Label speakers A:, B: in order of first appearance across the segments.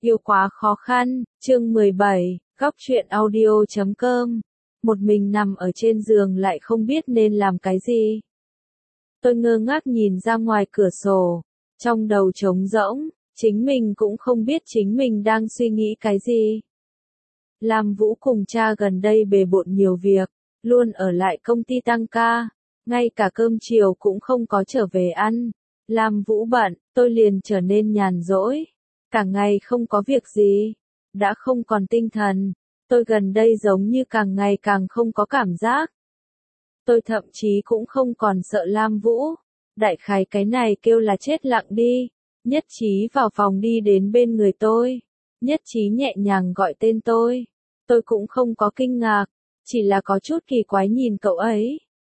A: Yêu quá khó khăn, chương 17, góc truyện audio.com. Một mình nằm ở trên giường lại không biết nên làm cái gì. Tôi ngơ ngác nhìn ra ngoài cửa sổ, trong đầu trống rỗng, chính mình cũng không biết chính mình đang suy nghĩ cái gì. Lam Vũ cùng cha gần đây bề bộn nhiều việc, luôn ở lại công ty tăng ca, ngay cả cơm chiều cũng không có trở về ăn. Lam Vũ bận, tôi liền trở nên nhàn rỗi. Cả ngày không có việc gì, đã không còn tinh thần, tôi gần đây giống như càng ngày càng không có cảm giác. Tôi thậm chí cũng không còn sợ Lam Vũ, đại khái cái này kêu là chết lặng đi. Nhất Trí vào phòng đi đến bên người tôi, Nhất Trí nhẹ nhàng gọi tên tôi cũng không có kinh ngạc, chỉ là có chút kỳ quái nhìn cậu ấy.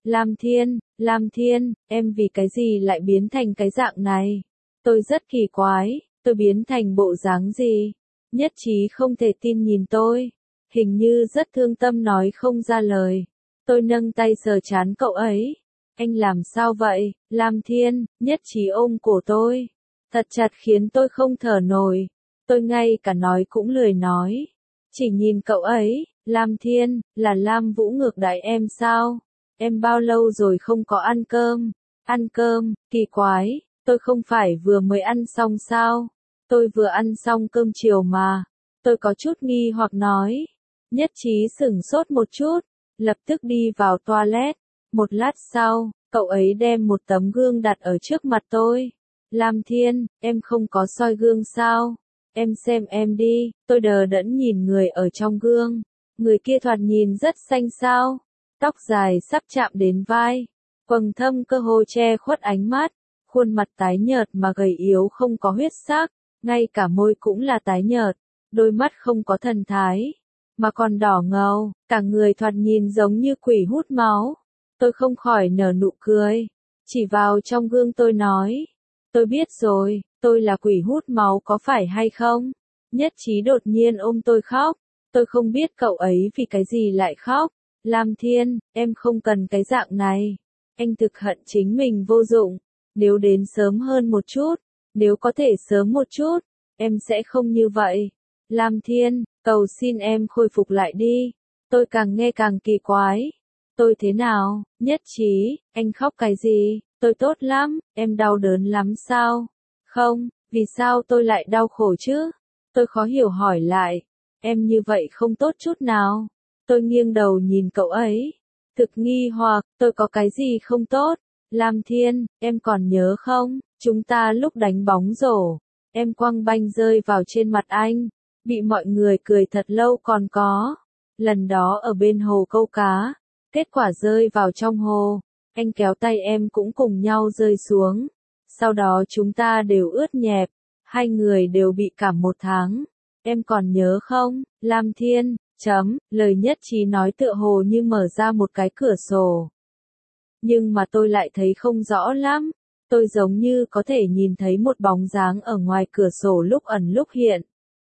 A: Lam Thiên, em vì cái gì lại biến thành cái dạng này? Tôi rất kỳ quái. Tôi biến thành bộ dáng gì? Nhất Trí không thể tin nhìn tôi, hình như rất thương tâm nói không ra lời. Tôi nâng tay sờ trán cậu ấy. Anh làm sao vậy, Lam Thiên? Nhất Trí ôm cổ tôi, thật chặt khiến tôi không thở nổi. Tôi ngay cả nói cũng lười nói, chỉ nhìn cậu ấy. Lam Thiên, là Lam Vũ ngược đãi em sao? Em bao lâu rồi không có ăn cơm? Ăn cơm, kỳ quái, tôi không phải vừa mới ăn xong sao? Tôi vừa ăn xong cơm chiều mà. Tôi có chút nghi hoặc nói. Nhất Trí sửng sốt một chút, lập tức đi vào toilet. Một lát sau, cậu ấy đem một tấm gương đặt ở trước mặt tôi. Lam Thiên, em không có soi gương sao? Em xem em đi. Tôi đờ đẫn nhìn người ở trong gương. Người kia thoạt nhìn rất xanh xao, tóc dài sắp chạm đến vai, quầng thâm cơ hồ che khuất ánh mắt, khuôn mặt tái nhợt mà gầy yếu không có huyết sắc. Ngay cả môi cũng là tái nhợt, đôi mắt không có thần thái, mà còn đỏ ngầu, cả người thoạt nhìn giống như quỷ hút máu. Tôi không khỏi nở nụ cười, chỉ vào trong gương tôi nói, tôi biết rồi, tôi là quỷ hút máu có phải hay không? Nhất Trí đột nhiên ôm tôi khóc, tôi không biết cậu ấy vì cái gì lại khóc. Lam Thiên, em không cần cái dạng này, anh thực hận chính mình vô dụng, nếu đến sớm hơn một chút. Nếu có thể sớm một chút, em sẽ không như vậy. Lam Thiên, cầu xin em khôi phục lại đi. Tôi càng nghe càng kỳ quái. Tôi thế nào? Nhất Trí, anh khóc cái gì? Tôi tốt lắm, em đau đớn lắm sao? Không, vì sao tôi lại đau khổ chứ? Tôi khó hiểu hỏi lại. Em như vậy không tốt chút nào. Tôi nghiêng đầu nhìn cậu ấy, thực nghi hoặc, tôi có cái gì không tốt? Lam Thiên, em còn nhớ không? Chúng ta lúc đánh bóng rổ, em quăng banh rơi vào trên mặt anh, bị mọi người cười thật lâu còn có. Lần đó ở bên hồ câu cá, kết quả rơi vào trong hồ, anh kéo tay em cũng cùng nhau rơi xuống. Sau đó chúng ta đều ướt nhẹp, hai người đều bị cảm 1 tháng. Em còn nhớ không? Lam Thiên, lời Nhất Trí nói tựa hồ như mở ra một cái cửa sổ. Nhưng mà tôi lại thấy không rõ lắm. Tôi giống như có thể nhìn thấy một bóng dáng ở ngoài cửa sổ lúc ẩn lúc hiện.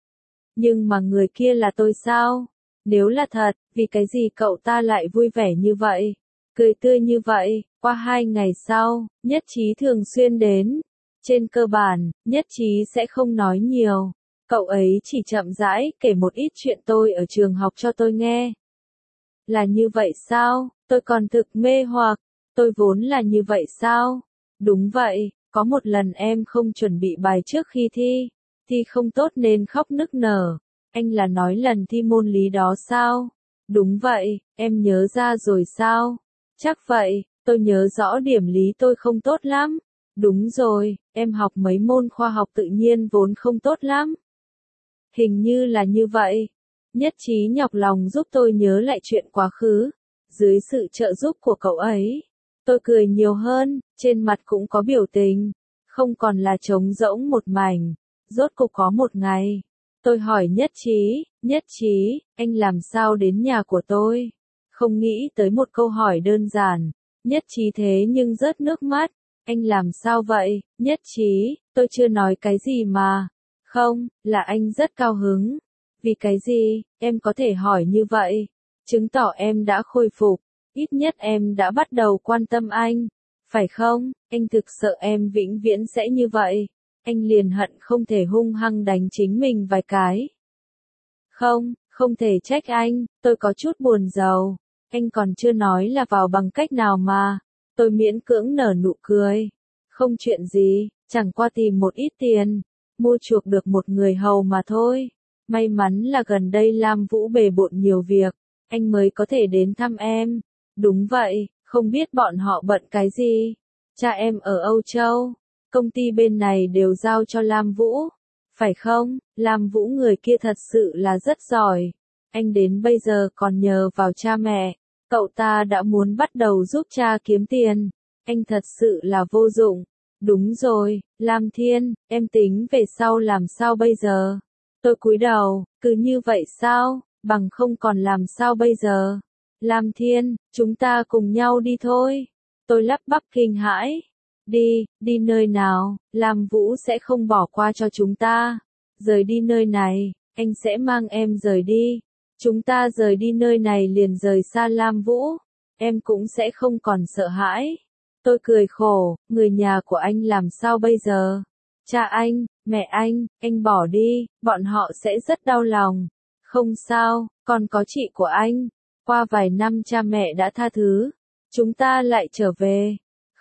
A: Nhưng mà người kia là tôi sao? Nếu là thật, vì cái gì cậu ta lại vui vẻ như vậy? Cười tươi như vậy? Qua 2 ngày sau, Nhất Trí thường xuyên đến. Trên cơ bản, Nhất Trí sẽ không nói nhiều. Cậu ấy chỉ chậm rãi kể một ít chuyện tôi ở trường học cho tôi nghe. Là như vậy sao? Tôi còn thực mê hoặc. Tôi vốn là như vậy sao? Đúng vậy, có một lần em không chuẩn bị bài trước khi thi không tốt nên khóc nức nở. Anh là nói lần thi môn lý đó sao? Đúng vậy, em nhớ ra rồi sao? Chắc vậy, tôi nhớ rõ điểm lý tôi không tốt lắm. Đúng rồi, em học mấy môn khoa học tự nhiên vốn không tốt lắm. Hình như là như vậy. Nhất Trí nhọc lòng giúp tôi nhớ lại chuyện quá khứ. Dưới sự trợ giúp của cậu ấy, tôi cười nhiều hơn, trên mặt cũng có biểu tình, không còn là trống rỗng một mảnh. Rốt cục có một ngày, tôi hỏi Nhất Trí, anh làm sao đến nhà của tôi? Không nghĩ tới một câu hỏi đơn giản. Nhất Trí thế nhưng rớt nước mắt. Anh làm sao vậy? Nhất Trí, tôi chưa nói cái gì mà. Không, là anh rất cao hứng. Vì cái gì? Em có thể hỏi như vậy. Chứng tỏ em đã khôi phục. Ít nhất em đã bắt đầu quan tâm anh. Phải không? Anh thực sợ em vĩnh viễn sẽ như vậy. anh liền hận không thể hung hăng đánh chính mình vài cái. Không thể trách anh, tôi có chút buồn rầu. Anh còn chưa nói là vào bằng cách nào mà. Tôi miễn cưỡng nở nụ cười. Không chuyện gì, chẳng qua tìm một ít tiền, mua chuộc được một người hầu mà thôi. May mắn là gần đây Lam Vũ bề bộn nhiều việc, anh mới có thể đến thăm em. Đúng vậy, không biết bọn họ bận cái gì. Cha em ở Âu Châu, công ty bên này đều giao cho Lam Vũ. Phải không, Lam Vũ người kia thật sự là rất giỏi. Anh đến bây giờ còn nhờ vào cha mẹ. Cậu ta đã muốn bắt đầu giúp cha kiếm tiền. Anh thật sự là vô dụng. Đúng rồi, Lam Thiên, em tính về sau làm sao bây giờ? Tôi cúi đầu, cứ như vậy sao, bằng không còn làm sao bây giờ? Lam Thiên, chúng ta cùng nhau đi thôi. Tôi lắp bắp kinh hãi. Đi nơi nào, Lam Vũ sẽ không bỏ qua cho chúng ta. Rời đi nơi này, anh sẽ mang em rời đi. Chúng ta rời đi nơi này liền rời xa Lam Vũ. Em cũng sẽ không còn sợ hãi. Tôi cười khổ, người nhà của anh làm sao bây giờ? Cha anh, mẹ anh bỏ đi, bọn họ sẽ rất đau lòng. Không sao, còn có chị của anh. Qua vài năm cha mẹ đã tha thứ. Chúng ta lại trở về.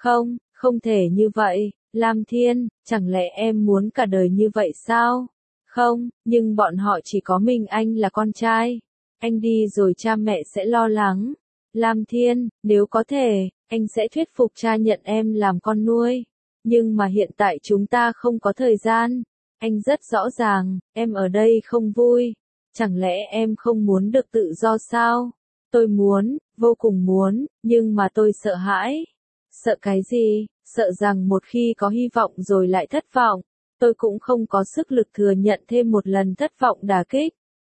A: Không thể như vậy, Lam Thiên, chẳng lẽ em muốn cả đời như vậy sao? Không, nhưng bọn họ chỉ có mình anh là con trai. Anh đi rồi cha mẹ sẽ lo lắng. Lam Thiên, nếu có thể, anh sẽ thuyết phục cha nhận em làm con nuôi. Nhưng mà hiện tại chúng ta không có thời gian. Anh rất rõ ràng, em ở đây không vui. Chẳng lẽ em không muốn được tự do sao? Tôi muốn, vô cùng muốn, nhưng mà tôi sợ hãi. Sợ cái gì? Sợ rằng một khi có hy vọng rồi lại thất vọng. Tôi cũng không có sức lực thừa nhận thêm một lần thất vọng đả kích.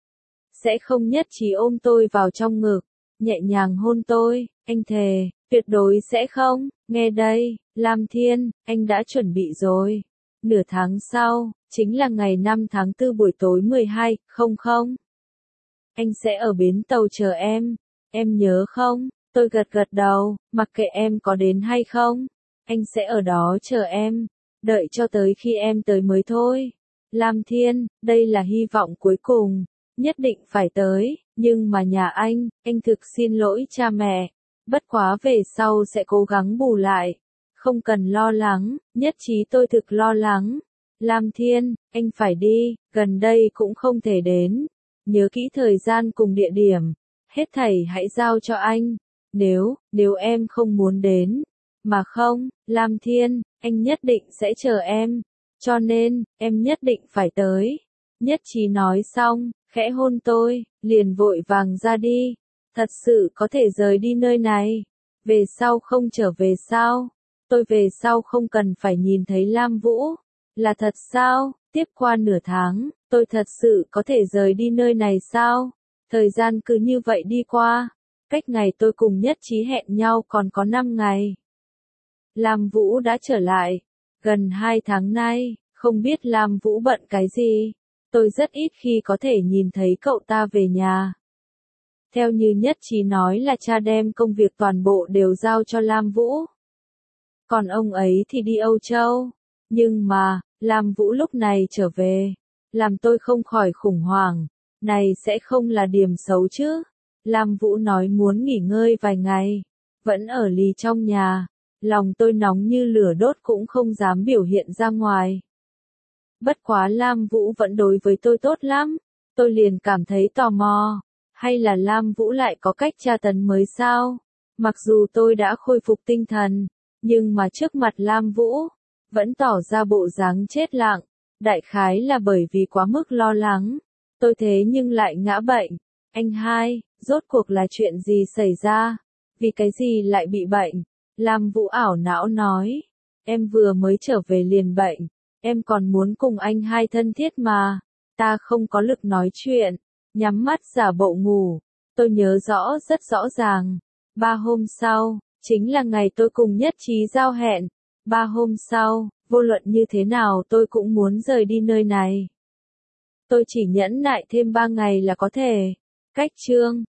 A: Sẽ không nhất trí ôm tôi vào trong ngực, nhẹ nhàng hôn tôi, anh thề, tuyệt đối sẽ không. Nghe đây, Lam Thiên, anh đã chuẩn bị rồi. Nửa tháng sau, chính là ngày 5 tháng 4 buổi tối 12:00. Anh sẽ ở bến tàu chờ em nhớ không? Tôi gật gật đầu, mặc kệ em có đến hay không, anh sẽ ở đó chờ em, đợi cho tới khi em tới mới thôi. Lam Thiên, đây là hy vọng cuối cùng, nhất định phải tới, nhưng mà nhà anh thực xin lỗi cha mẹ, bất quá về sau sẽ cố gắng bù lại. Không cần lo lắng, nhất trí tôi thực lo lắng. Lam Thiên, anh phải đi, gần đây cũng không thể đến. Nhớ kỹ thời gian cùng địa điểm, hết thảy hãy giao cho anh. Nếu em không muốn đến, mà không, Lam Thiên, anh nhất định sẽ chờ em. Cho nên, em nhất định phải tới. Nhất trí nói xong, khẽ hôn tôi, liền vội vàng ra đi. Thật sự có thể rời đi nơi này. Về sau không trở về sao? Tôi về sau không cần phải nhìn thấy Lam Vũ. Là thật sao? Tiếp qua nửa tháng, tôi thật sự có thể rời đi nơi này sao? Thời gian cứ như vậy đi qua. Cách ngày tôi cùng Nhất Trí hẹn nhau còn có 5 ngày. Lam Vũ đã trở lại. Gần 2 tháng nay, không biết Lam Vũ bận cái gì. Tôi rất ít khi có thể nhìn thấy cậu ta về nhà. Theo như Nhất Trí nói là cha đem công việc toàn bộ đều giao cho Lam Vũ. Còn ông ấy thì đi Âu Châu. Nhưng mà, Lam Vũ lúc này trở về, làm tôi không khỏi khủng hoảng. Này sẽ không là điểm xấu chứ? Lam Vũ nói muốn nghỉ ngơi vài ngày, vẫn ở lì trong nhà. Lòng tôi nóng như lửa đốt cũng không dám biểu hiện ra ngoài. Bất quá Lam Vũ vẫn đối với tôi tốt lắm, tôi liền cảm thấy tò mò. Hay là Lam Vũ lại có cách tra tấn mới sao? Mặc dù tôi đã khôi phục tinh thần, nhưng mà trước mặt Lam Vũ, vẫn tỏ ra bộ dáng chết lặng. Đại khái là bởi vì quá mức lo lắng. Tôi thế nhưng lại ngã bệnh. Anh hai, rốt cuộc là chuyện gì xảy ra? Vì cái gì lại bị bệnh? Lam Vũ ảo não nói. Em vừa mới trở về liền bệnh. Em còn muốn cùng anh hai thân thiết mà. Ta không có lực nói chuyện. Nhắm mắt giả bộ ngủ. Tôi nhớ rất rõ ràng. 3 hôm sau, chính là ngày tôi cùng Nhất Trí giao hẹn. 3 hôm sau, vô luận như thế nào tôi cũng muốn rời đi nơi này. Tôi chỉ nhẫn nại thêm 3 ngày là có thể. Cách chương